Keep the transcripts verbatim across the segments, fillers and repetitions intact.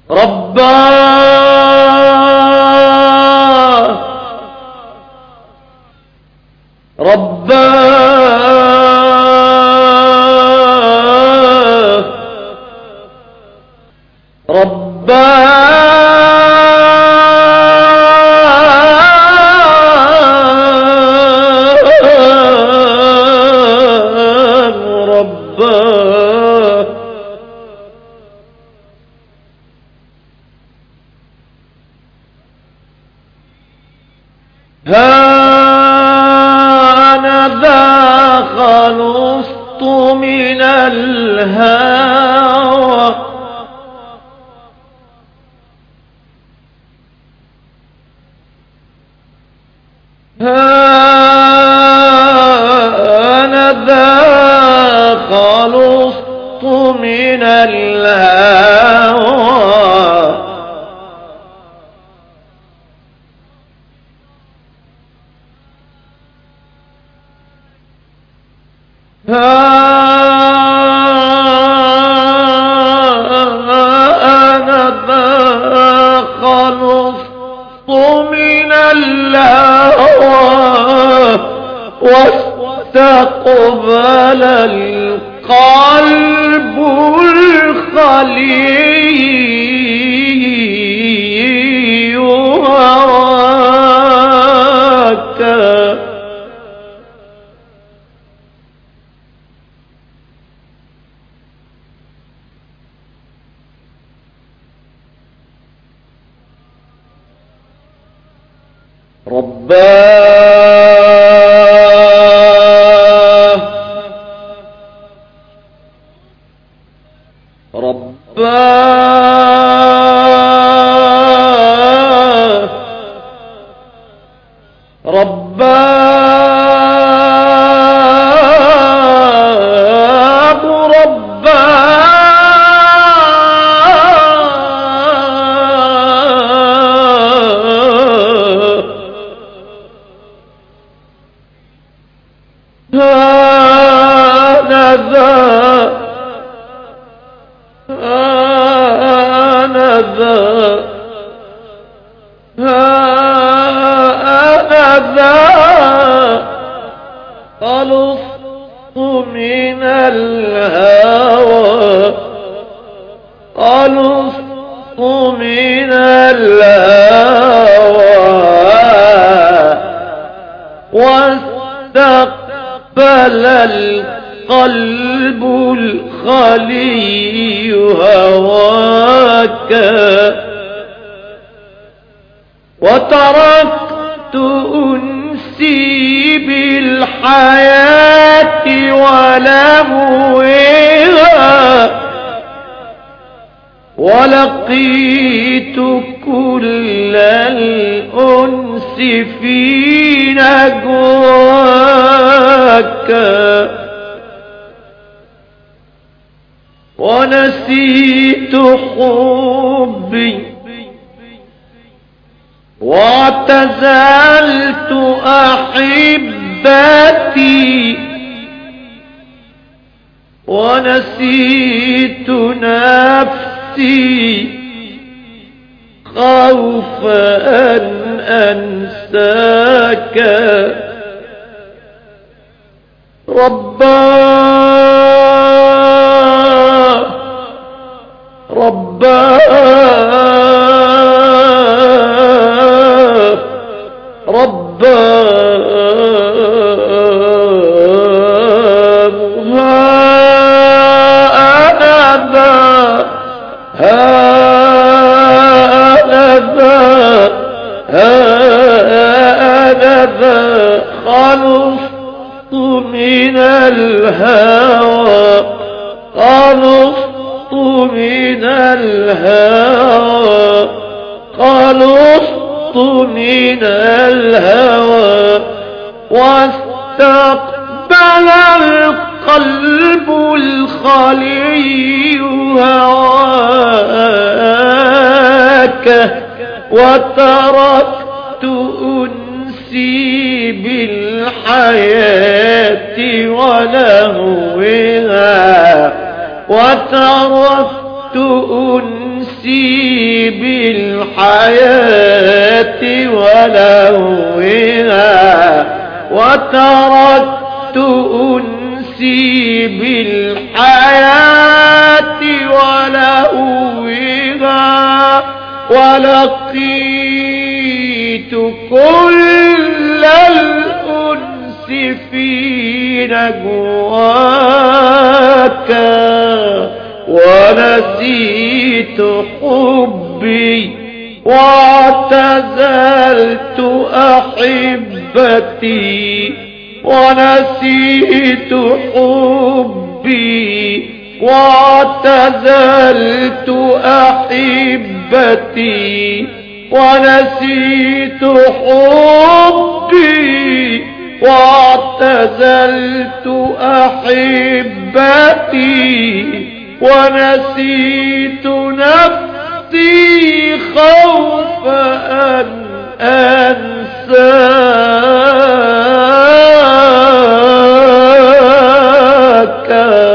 رباه رباه رباه هانذا خلصت من الهوى هانذا خلصت من الهوى هانذا خلصت من الهوى واستقبل القلب الخلي هواك رباه رباه رباه هانذا هانذا هانذا خلصت من الهوى خلصت من الهوى واستقبل القلب الخلي هواك وتركت أنسي بالحياة ولهوها ولقيت كل الأنس في نجواك ونسيت حبي واعتزلت أحبتي ونسيت نفسي خوف أن أنساك رباه رباه رباه هانذا هانذا هانذا خلصت من الهوى خلصت من الهوى خلصت من الهوى واستقبل القلب الخلي هواك وتركت أنسي بالحياة ولهوها وتركت أنسي بالحياة ولهوها وتركت أنسي بالحياة ولهوها ولقيت كل الأنس في نجواك ونسيت حبي واعتزلت أحبتي ونسيت حبي واعتزلت أحبتي ونسيت حبي واعتزلت أحبتي ونسيت نفسي خوف أن أنساك.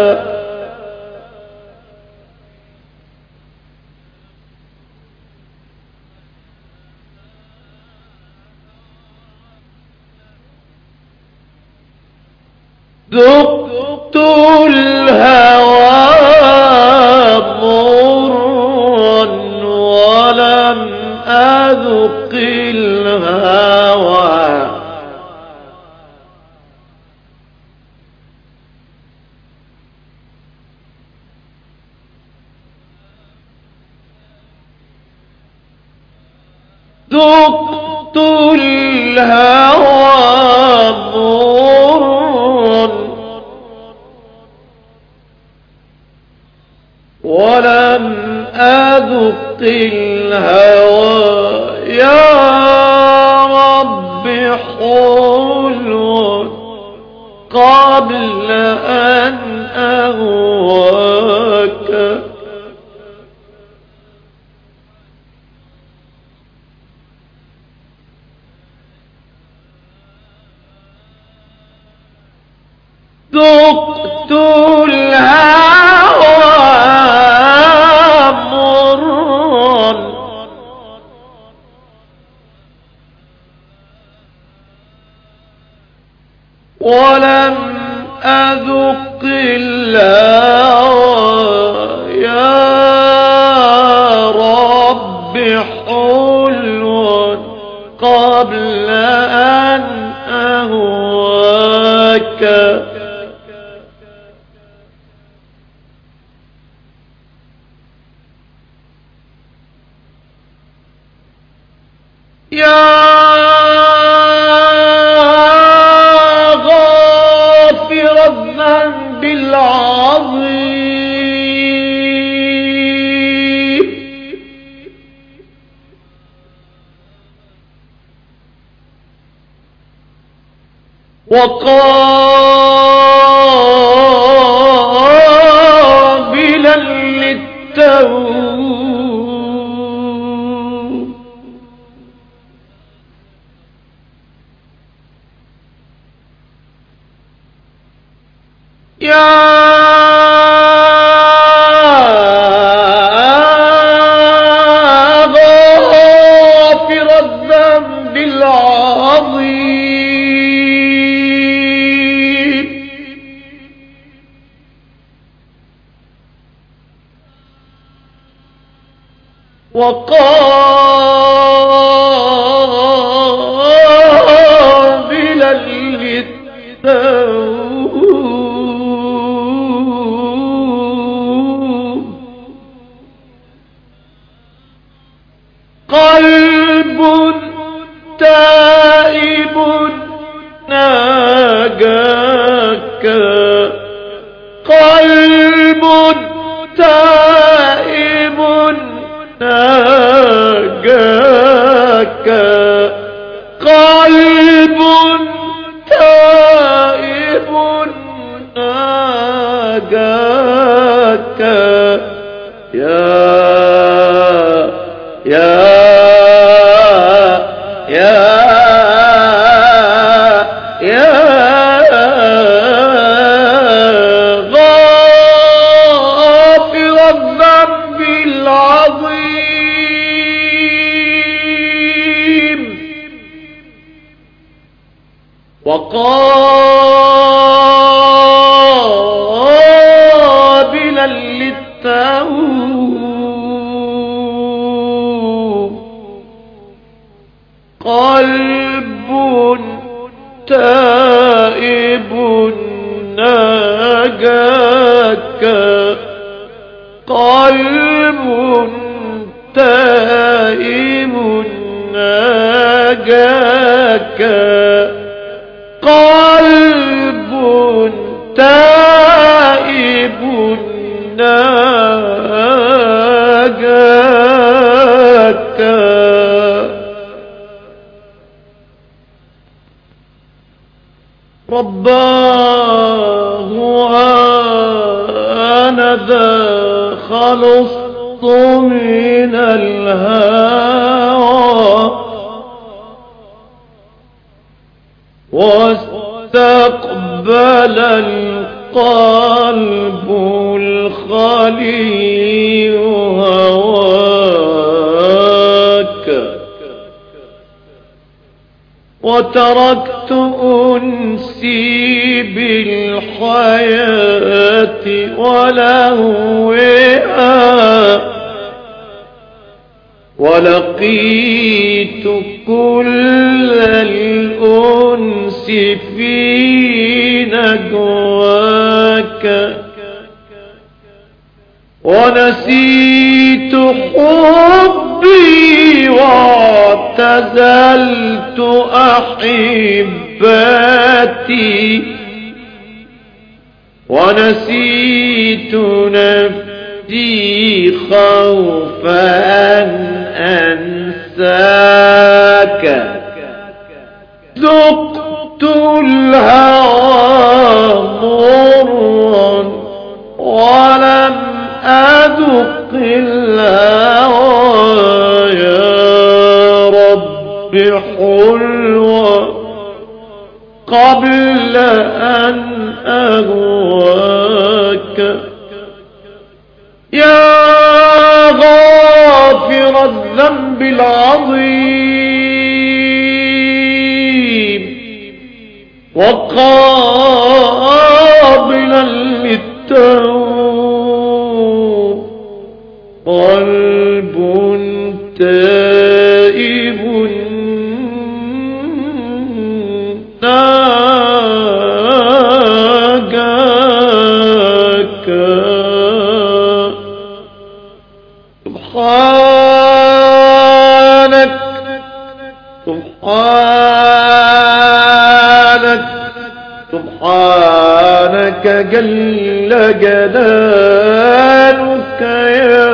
ذقت الهوى مرا ولم أذق الهوى ذقت الهوى مرا ولم أذق الهوى يا رب حلو قبل أن أهواك. ذقت الهوى مرا ولم أذق الهوى يا رب حلو قبل أن أهواك. يا غافر الذنب العظيم وقابلا للتوب يا غافر الذنب العظيم وقابلا للتوب قلب تائب ناجاك قلب تائب ناجاك قلب تائب ناجاك يا يا يا يا غافر الذنب العظيم وقابلا للتوب، قلب تائب ناجاك، قلب تائب ناجاك، قلب تائب ناجاك. رباه آنذا خلصت من الهوى، واستقبل القلب الخلي هواك، وتركت أنسي بالحياة ولهوها، ولقيت كل الأنس في نجواك، ونسيت حبي واعتزلت أحباتي، ونسيت نفسي خوف أن أنساك. ذقت الهوى مرا ولم أذق الهوى يا رب حلوة قبل أن أهواك. يا غافر الذنب العظيم وقابلا للتوب، قلب تائب ناجاك. سبحانك سبحانك سبحانك جل جلالك يا